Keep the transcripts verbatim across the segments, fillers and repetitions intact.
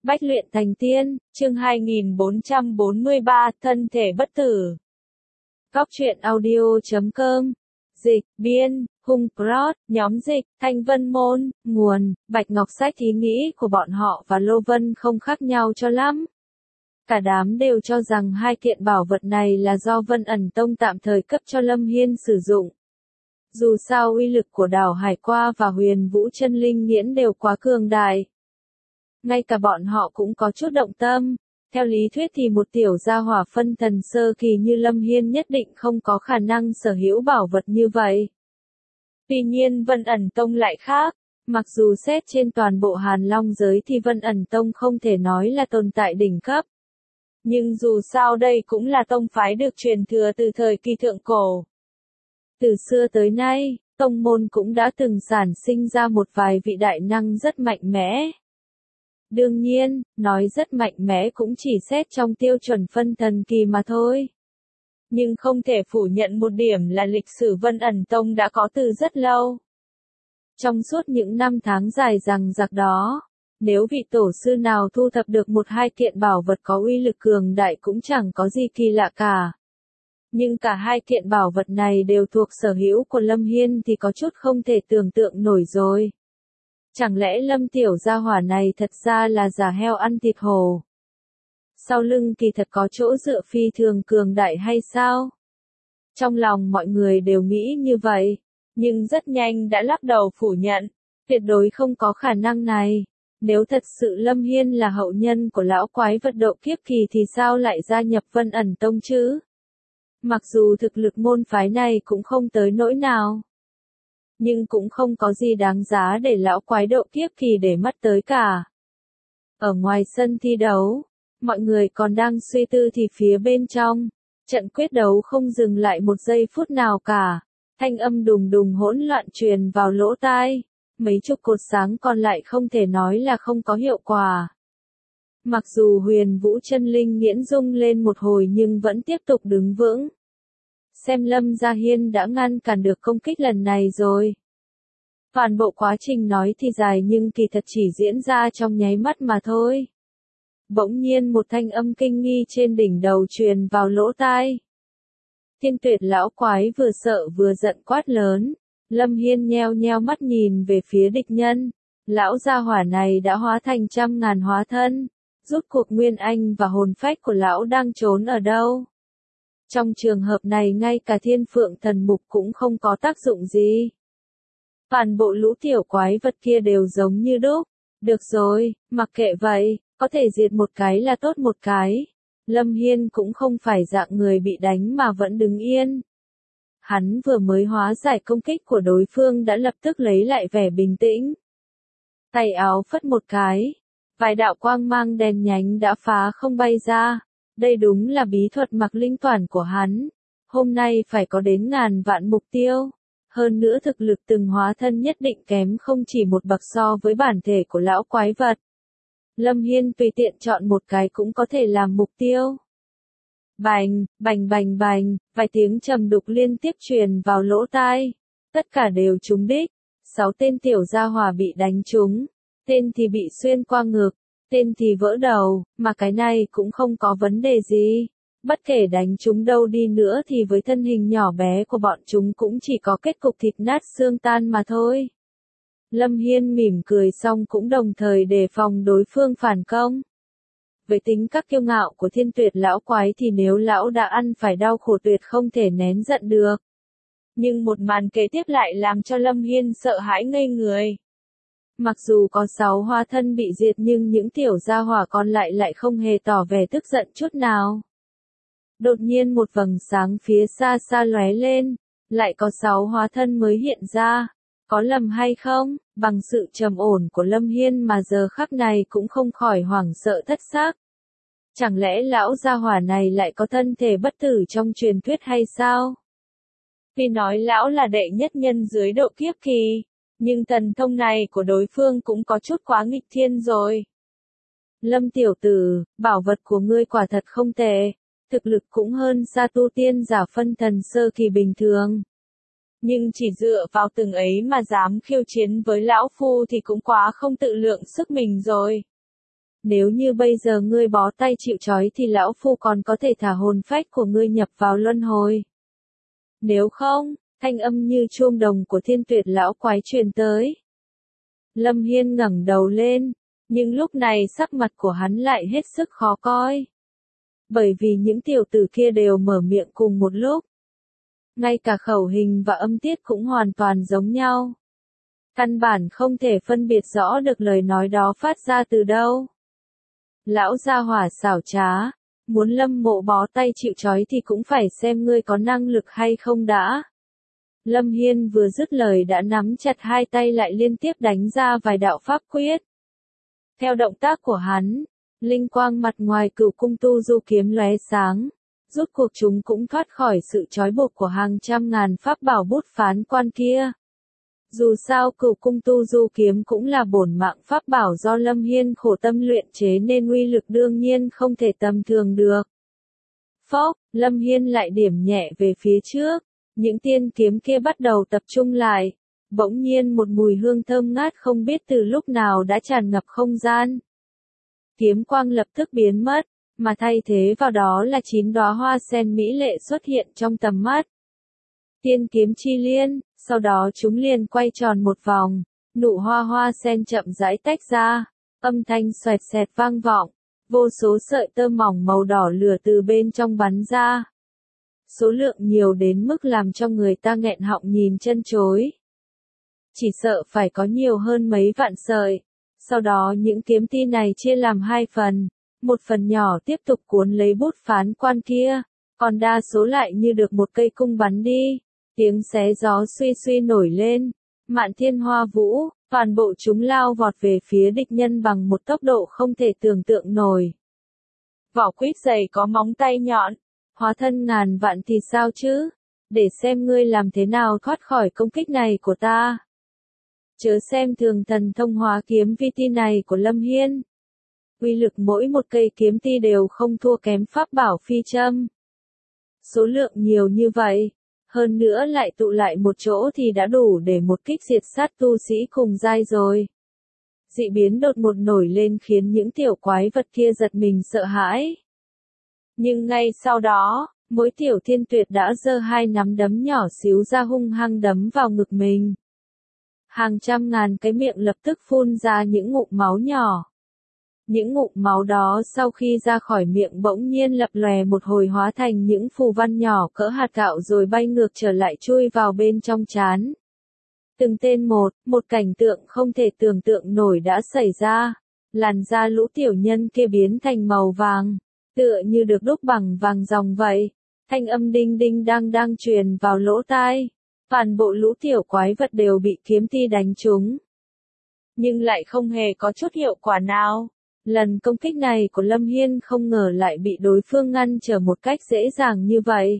Bách luyện thành tiên, chương hai nghìn bốn trăm bốn mươi ba, thân thể bất tử. Góc truyện audio chấm com. Dịch, biên, Hung Prod, nhóm dịch, Thanh Vân Môn, nguồn, Bạch Ngọc Sách. Ý nghĩ của bọn họ và Lô Vân không khác nhau cho lắm. Cả đám đều cho rằng hai kiện bảo vật này là do Vân ẩn tông tạm thời cấp cho Lâm Hiên sử dụng. Dù sao uy lực của đảo Hải Qua và Huyền Vũ Chân Linh Nghiễn đều quá cường đại. Ngay cả bọn họ cũng có chút động tâm. Theo lý thuyết thì một tiểu gia hỏa phân thần sơ kỳ như Lâm Hiên nhất định không có khả năng sở hữu bảo vật như vậy. Tuy nhiên Vân ẩn tông lại khác. Mặc dù xét trên toàn bộ Hàn Long giới thì Vân ẩn tông không thể nói là tồn tại đỉnh cấp. Nhưng dù sao đây cũng là tông phái được truyền thừa từ thời kỳ thượng cổ. Từ xưa tới nay, tông môn cũng đã từng sản sinh ra một vài vị đại năng rất mạnh mẽ. Đương nhiên, nói rất mạnh mẽ cũng chỉ xét trong tiêu chuẩn phân thần kỳ mà thôi. Nhưng không thể phủ nhận một điểm là lịch sử Vân ẩn tông đã có từ rất lâu. Trong suốt những năm tháng dài dằng dặc đó, nếu vị tổ sư nào thu thập được một hai kiện bảo vật có uy lực cường đại cũng chẳng có gì kỳ lạ cả. Nhưng cả hai kiện bảo vật này đều thuộc sở hữu của Lâm Hiên thì có chút không thể tưởng tượng nổi rồi. Chẳng lẽ Lâm tiểu gia hỏa này thật ra là giả heo ăn thịt hổ? Sau lưng kỳ thật có chỗ dựa phi thường cường đại hay sao? Trong lòng mọi người đều nghĩ như vậy, nhưng rất nhanh đã lắc đầu phủ nhận, tuyệt đối không có khả năng này. Nếu thật sự Lâm Hiên là hậu nhân của lão quái vật độ kiếp kỳ thì sao lại gia nhập Vân ẩn tông chứ? Mặc dù thực lực môn phái này cũng không tới nỗi nào, nhưng cũng không có gì đáng giá để lão quái độ kiếp kỳ để mắt tới cả. Ở ngoài sân thi đấu, mọi người còn đang suy tư thì phía bên trong, trận quyết đấu không dừng lại một giây phút nào cả. Thanh âm đùng đùng hỗn loạn truyền vào lỗ tai, mấy chục cột sáng còn lại không thể nói là không có hiệu quả. Mặc dù Huyền Vũ Chân Linh Nghiễn rung lên một hồi nhưng vẫn tiếp tục đứng vững. Xem Lâm Gia Hiên đã ngăn cản được công kích lần này rồi. Toàn bộ quá trình nói thì dài nhưng kỳ thật chỉ diễn ra trong nháy mắt mà thôi. Bỗng nhiên một thanh âm kinh nghi trên đỉnh đầu truyền vào lỗ tai. Thiên Tuyệt lão quái vừa sợ vừa giận quát lớn. Lâm Hiên nheo nheo mắt nhìn về phía địch nhân. Lão gia hỏa này đã hóa thành trăm ngàn hóa thân. Rút cuộc nguyên anh và hồn phách của lão đang trốn ở đâu? Trong trường hợp này ngay cả Thiên Phượng thần mục cũng không có tác dụng gì. Toàn bộ lũ tiểu quái vật kia đều giống như đúc. Được rồi, mặc kệ vậy, có thể diệt một cái là tốt một cái. Lâm Hiên cũng không phải dạng người bị đánh mà vẫn đứng yên. Hắn vừa mới hóa giải công kích của đối phương đã lập tức lấy lại vẻ bình tĩnh. Tay áo phất một cái. Vài đạo quang mang đèn nhánh đã phá không bay ra. Đây đúng là bí thuật mặc linh toàn của hắn. Hôm nay phải có đến ngàn vạn mục tiêu. Hơn nữa thực lực từng hóa thân nhất định kém không chỉ một bậc so với bản thể của lão quái vật. Lâm Hiên tùy tiện chọn một cái cũng có thể làm mục tiêu. Bành, bành bành bành, vài tiếng trầm đục liên tiếp truyền vào lỗ tai. Tất cả đều trúng đích. Sáu tên tiểu gia hỏa bị đánh trúng. Tên thì bị xuyên qua ngực. Tên thì vỡ đầu, mà cái này cũng không có vấn đề gì. Bất kể đánh chúng đâu đi nữa thì với thân hình nhỏ bé của bọn chúng cũng chỉ có kết cục thịt nát xương tan mà thôi. Lâm Hiên mỉm cười xong cũng đồng thời đề phòng đối phương phản công. Với tính các kiêu ngạo của Thiên Tuyệt lão quái thì nếu lão đã ăn phải đau khổ tuyệt không thể nén giận được. Nhưng một màn kế tiếp lại làm cho Lâm Hiên sợ hãi ngây người. Mặc dù có sáu hóa thân bị diệt nhưng những tiểu gia hỏa còn lại lại không hề tỏ vẻ tức giận chút nào. Đột nhiên một vầng sáng phía xa xa lóe lên, lại có sáu hóa thân mới hiện ra. Có lầm hay không? Bằng sự trầm ổn của Lâm Hiên mà giờ khắc này cũng không khỏi hoảng sợ thất xác. Chẳng lẽ lão gia hỏa này lại có thân thể bất tử trong truyền thuyết hay sao? Vì nói lão là đệ nhất nhân dưới độ kiếp kỳ, nhưng thần thông này của đối phương cũng có chút quá nghịch thiên rồi. Lâm tiểu tử, bảo vật của ngươi quả thật không tệ, thực lực cũng hơn xa tu tiên giả phân thần sơ kỳ bình thường. Nhưng chỉ dựa vào từng ấy mà dám khiêu chiến với lão phu thì cũng quá không tự lượng sức mình rồi. Nếu như bây giờ ngươi bó tay chịu trói thì lão phu còn có thể thả hồn phách của ngươi nhập vào luân hồi. Nếu không, thanh âm như chuông đồng của Thiên Tuyệt lão quái truyền tới. Lâm Hiên ngẩng đầu lên, nhưng lúc này sắc mặt của hắn lại hết sức khó coi. Bởi vì những tiểu tử kia đều mở miệng cùng một lúc. Ngay cả khẩu hình và âm tiết cũng hoàn toàn giống nhau. Căn bản không thể phân biệt rõ được lời nói đó phát ra từ đâu. Lão gia hỏa xảo trá, muốn Lâm Mộ bó tay chịu trói thì cũng phải xem ngươi có năng lực hay không đã. Lâm Hiên vừa dứt lời đã nắm chặt hai tay lại liên tiếp đánh ra vài đạo pháp quyết. Theo động tác của hắn, linh quang mặt ngoài Cửu Cung Tu Du kiếm lóe sáng, rốt cuộc chúng cũng thoát khỏi sự trói buộc của hàng trăm ngàn pháp bảo bút phán quan kia. Dù sao Cửu Cung Tu Du kiếm cũng là bổn mạng pháp bảo do Lâm Hiên khổ tâm luyện chế nên uy lực đương nhiên không thể tầm thường được. Phốc, Lâm Hiên lại điểm nhẹ về phía trước, những tiên kiếm kia bắt đầu tập trung lại. Bỗng nhiên một mùi hương thơm ngát không biết từ lúc nào đã tràn ngập không gian. Kiếm quang lập tức biến mất, mà thay thế vào đó là chín đóa hoa sen mỹ lệ xuất hiện trong tầm mắt. Tiên kiếm chi liên, sau đó chúng liền quay tròn một vòng, nụ hoa hoa sen chậm rãi tách ra, âm thanh xoẹt xẹt vang vọng, vô số sợi tơ mỏng màu đỏ lửa từ bên trong bắn ra. Số lượng nhiều đến mức làm cho người ta nghẹn họng nhìn chân chối. Chỉ sợ phải có nhiều hơn mấy vạn sợi. Sau đó những kiếm ti này chia làm hai phần, một phần nhỏ tiếp tục cuốn lấy bút phán quan kia, còn đa số lại như được một cây cung bắn đi. Tiếng xé gió suy suy nổi lên, mạn thiên hoa vũ, toàn bộ chúng lao vọt về phía địch nhân bằng một tốc độ không thể tưởng tượng nổi. Vỏ quýt dày có móng tay nhọn, hóa thân ngàn vạn thì sao chứ, để xem ngươi làm thế nào thoát khỏi công kích này của ta. Chớ xem thường thần thông hóa kiếm vi ti này của Lâm Hiên. Uy lực mỗi một cây kiếm ti đều không thua kém pháp bảo phi châm. Số lượng nhiều như vậy, hơn nữa lại tụ lại một chỗ thì đã đủ để một kích diệt sát tu sĩ cùng giai rồi. Dị biến đột ngột nổi lên khiến những tiểu quái vật kia giật mình sợ hãi. Nhưng ngay sau đó, mỗi tiểu Thiên Tuyệt đã giơ hai nắm đấm nhỏ xíu ra hung hăng đấm vào ngực mình. Hàng trăm ngàn cái miệng lập tức phun ra những ngụm máu nhỏ. Những ngụm máu đó sau khi ra khỏi miệng bỗng nhiên lập lòe một hồi hóa thành những phù văn nhỏ cỡ hạt gạo rồi bay ngược trở lại chui vào bên trong trán. Từng tên một, một cảnh tượng không thể tưởng tượng nổi đã xảy ra. Làn da lũ tiểu nhân kia biến thành màu vàng, tựa như được đúc bằng vàng ròng vậy. Thanh âm đinh đinh đang đang truyền vào lỗ tai. Toàn bộ lũ tiểu quái vật đều bị kiếm ti đánh trúng. Nhưng lại không hề có chút hiệu quả nào. Lần công kích này của Lâm Hiên không ngờ lại bị đối phương ngăn trở một cách dễ dàng như vậy.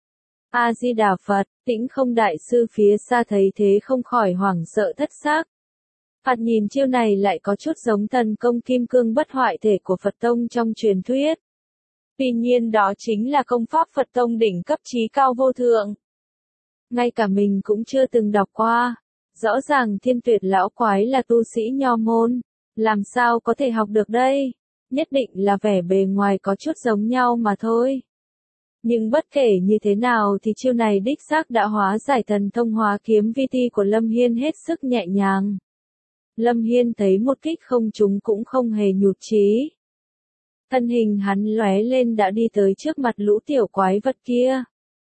A-di-đà Phật, Tĩnh Không đại sư phía xa thấy thế không khỏi hoảng sợ thất xác. Phật nhìn chiêu này lại có chút giống thần công kim cương bất hoại thể của Phật Tông trong truyền thuyết. Tuy nhiên đó chính là công pháp Phật Tông đỉnh cấp trí cao vô thượng. Ngay cả mình cũng chưa từng đọc qua. Rõ ràng Thiên Tuyệt lão quái là tu sĩ nho môn. Làm sao có thể học được đây? Nhất định là vẻ bề ngoài có chút giống nhau mà thôi. Nhưng bất kể như thế nào thì chiêu này đích xác đã hóa giải thần thông hóa kiếm vi ti của Lâm Hiên hết sức nhẹ nhàng. Lâm Hiên thấy một kích không trúng cũng không hề nhụt chí. Thân hình hắn lóe lên đã đi tới trước mặt lũ tiểu quái vật kia.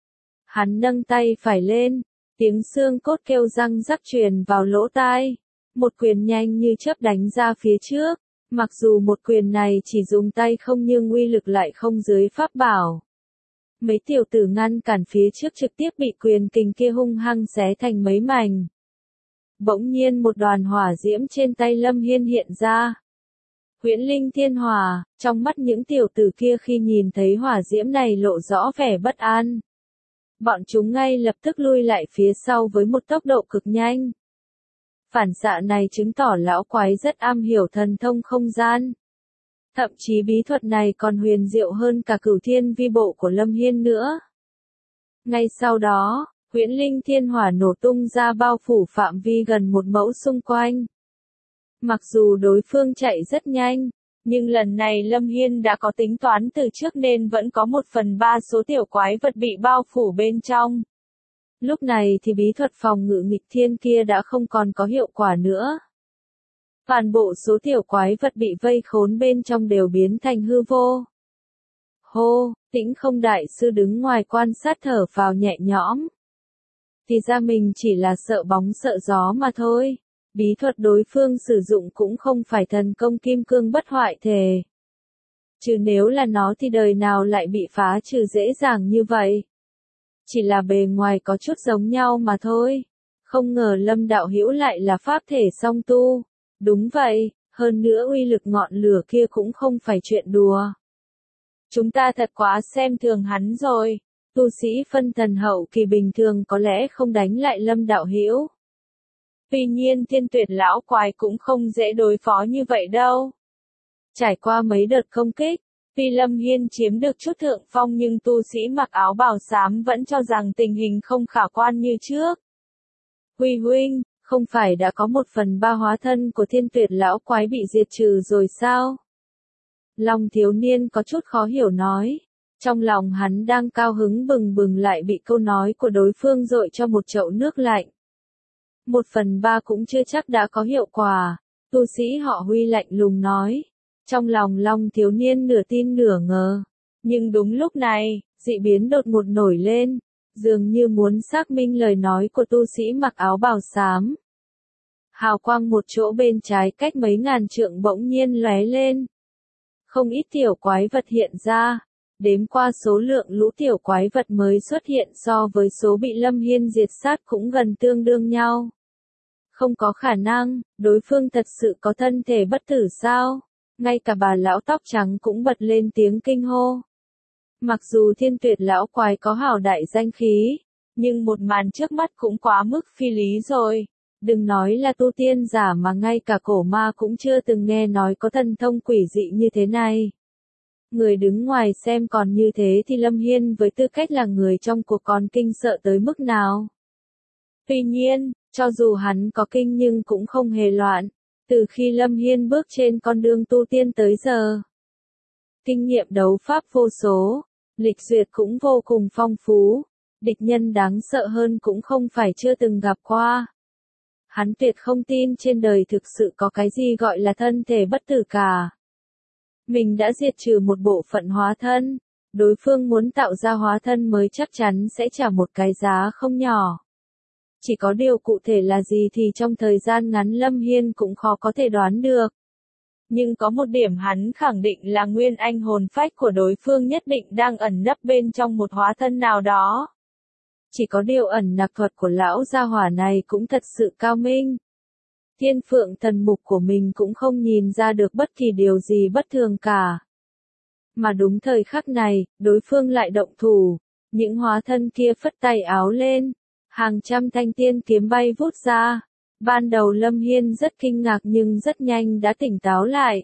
Hắn nâng tay phải lên, tiếng xương cốt kêu răng rắc truyền vào lỗ tai. Một quyền nhanh như chớp đánh ra phía trước, mặc dù một quyền này chỉ dùng tay không nhưng uy lực lại không dưới pháp bảo. Mấy tiểu tử ngăn cản phía trước trực tiếp bị quyền kình kia hung hăng xé thành mấy mảnh. Bỗng nhiên một đoàn hỏa diễm trên tay Lâm Hiên hiện ra. Huyễn linh thiên hỏa, trong mắt những tiểu tử kia khi nhìn thấy hỏa diễm này lộ rõ vẻ bất an. Bọn chúng ngay lập tức lui lại phía sau với một tốc độ cực nhanh. Phản xạ này chứng tỏ lão quái rất am hiểu thần thông không gian. Thậm chí bí thuật này còn huyền diệu hơn cả Cửu Thiên vi bộ của Lâm Hiên nữa. Ngay sau đó, huyễn linh thiên hỏa nổ tung ra bao phủ phạm vi gần một mẫu xung quanh. Mặc dù đối phương chạy rất nhanh, Nhưng lần này Lâm Hiên đã có tính toán từ trước nên vẫn có một phần ba số tiểu quái vật bị bao phủ bên trong. Lúc này thì bí thuật phòng ngự nghịch thiên kia đã không còn có hiệu quả nữa. Toàn bộ số tiểu quái vật bị vây khốn bên trong đều biến thành hư vô. Hô, Tĩnh Không đại sư đứng ngoài quan sát thở phào nhẹ nhõm. Thì ra mình chỉ là sợ bóng sợ gió mà thôi. Bí thuật đối phương sử dụng cũng không phải thần công kim cương bất hoại thể. Chứ nếu là nó thì đời nào lại bị phá trừ dễ dàng như vậy. Chỉ là bề ngoài có chút giống nhau mà thôi. Không ngờ Lâm đạo hữu lại là pháp thể song tu. Đúng vậy, hơn nữa uy lực ngọn lửa kia cũng không phải chuyện đùa. Chúng ta thật quá xem thường hắn rồi. Tu sĩ phân thần hậu kỳ bình thường có lẽ không đánh lại Lâm đạo hữu. Tuy nhiên Thiên Tuyệt lão quái cũng không dễ đối phó như vậy đâu. Trải qua mấy đợt công kích, tuy Lâm Hiên chiếm được chút thượng phong nhưng tu sĩ mặc áo bào xám vẫn cho rằng tình hình không khả quan như trước. Huy huynh, không phải đã có một phần ba hóa thân của Thiên Tuyệt lão quái bị diệt trừ rồi sao? Lòng thiếu niên có chút khó hiểu nói. Trong lòng hắn đang cao hứng bừng bừng lại bị câu nói của đối phương dội cho một chậu nước lạnh. Một phần ba cũng chưa chắc đã có hiệu quả, tu sĩ họ Huy lạnh lùng nói. Trong lòng Long thiếu niên nửa tin nửa ngờ. Nhưng đúng lúc này, dị biến đột ngột nổi lên, dường như muốn xác minh lời nói của tu sĩ mặc áo bào xám. Hào quang một chỗ bên trái cách mấy ngàn trượng bỗng nhiên lóe lên. Không ít tiểu quái vật hiện ra. Đếm qua số lượng lũ tiểu quái vật mới xuất hiện so với số bị Lâm Hiên diệt sát cũng gần tương đương nhau. Không có khả năng, đối phương thật sự có thân thể bất tử sao? Ngay cả bà lão tóc trắng cũng bật lên tiếng kinh hô. Mặc dù Thiên Tuyệt lão quái có hào đại danh khí, nhưng một màn trước mắt cũng quá mức phi lý rồi. Đừng nói là tu tiên giả mà ngay cả cổ ma cũng chưa từng nghe nói có thần thông quỷ dị như thế này. Người đứng ngoài xem còn như thế thì Lâm Hiên với tư cách là người trong cuộc còn kinh sợ tới mức nào. Tuy nhiên, cho dù hắn có kinh nhưng cũng không hề loạn, từ khi Lâm Hiên bước trên con đường tu tiên tới giờ. Kinh nghiệm đấu pháp vô số, lịch duyệt cũng vô cùng phong phú, địch nhân đáng sợ hơn cũng không phải chưa từng gặp qua. Hắn tuyệt không tin trên đời thực sự có cái gì gọi là thân thể bất tử cả. Mình đã diệt trừ một bộ phận hóa thân, đối phương muốn tạo ra hóa thân mới chắc chắn sẽ trả một cái giá không nhỏ. Chỉ có điều cụ thể là gì thì trong thời gian ngắn Lâm Hiên cũng khó có thể đoán được. Nhưng có một điểm hắn khẳng định là nguyên anh hồn phách của đối phương nhất định đang ẩn nấp bên trong một hóa thân nào đó. Chỉ có điều ẩn nặc thuật của lão gia hỏa này cũng thật sự cao minh. Thiên phượng thần mục của mình cũng không nhìn ra được bất kỳ điều gì bất thường cả. Mà đúng thời khắc này, đối phương lại động thủ, những hóa thân kia phất tay áo lên, hàng trăm thanh tiên kiếm bay vút ra. Ban đầu Lâm Hiên rất kinh ngạc nhưng rất nhanh đã tỉnh táo lại.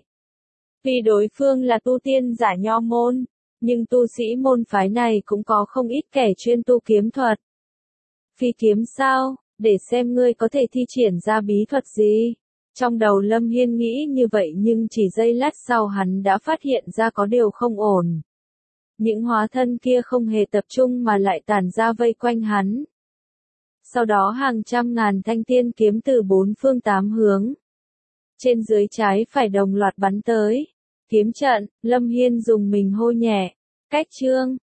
Vì đối phương là tu tiên giả nho môn, nhưng tu sĩ môn phái này cũng có không ít kẻ chuyên tu kiếm thuật. Phi kiếm sao? Để xem ngươi có thể thi triển ra bí thuật gì. Trong đầu Lâm Hiên nghĩ như vậy nhưng chỉ giây lát sau hắn đã phát hiện ra có điều không ổn. Những hóa thân kia không hề tập trung mà lại tản ra vây quanh hắn. Sau đó hàng trăm ngàn thanh tiên kiếm từ bốn phương tám hướng. Trên dưới trái phải đồng loạt bắn tới. Kiếm trận, Lâm Hiên dùng mình hô nhẹ. Cách chương,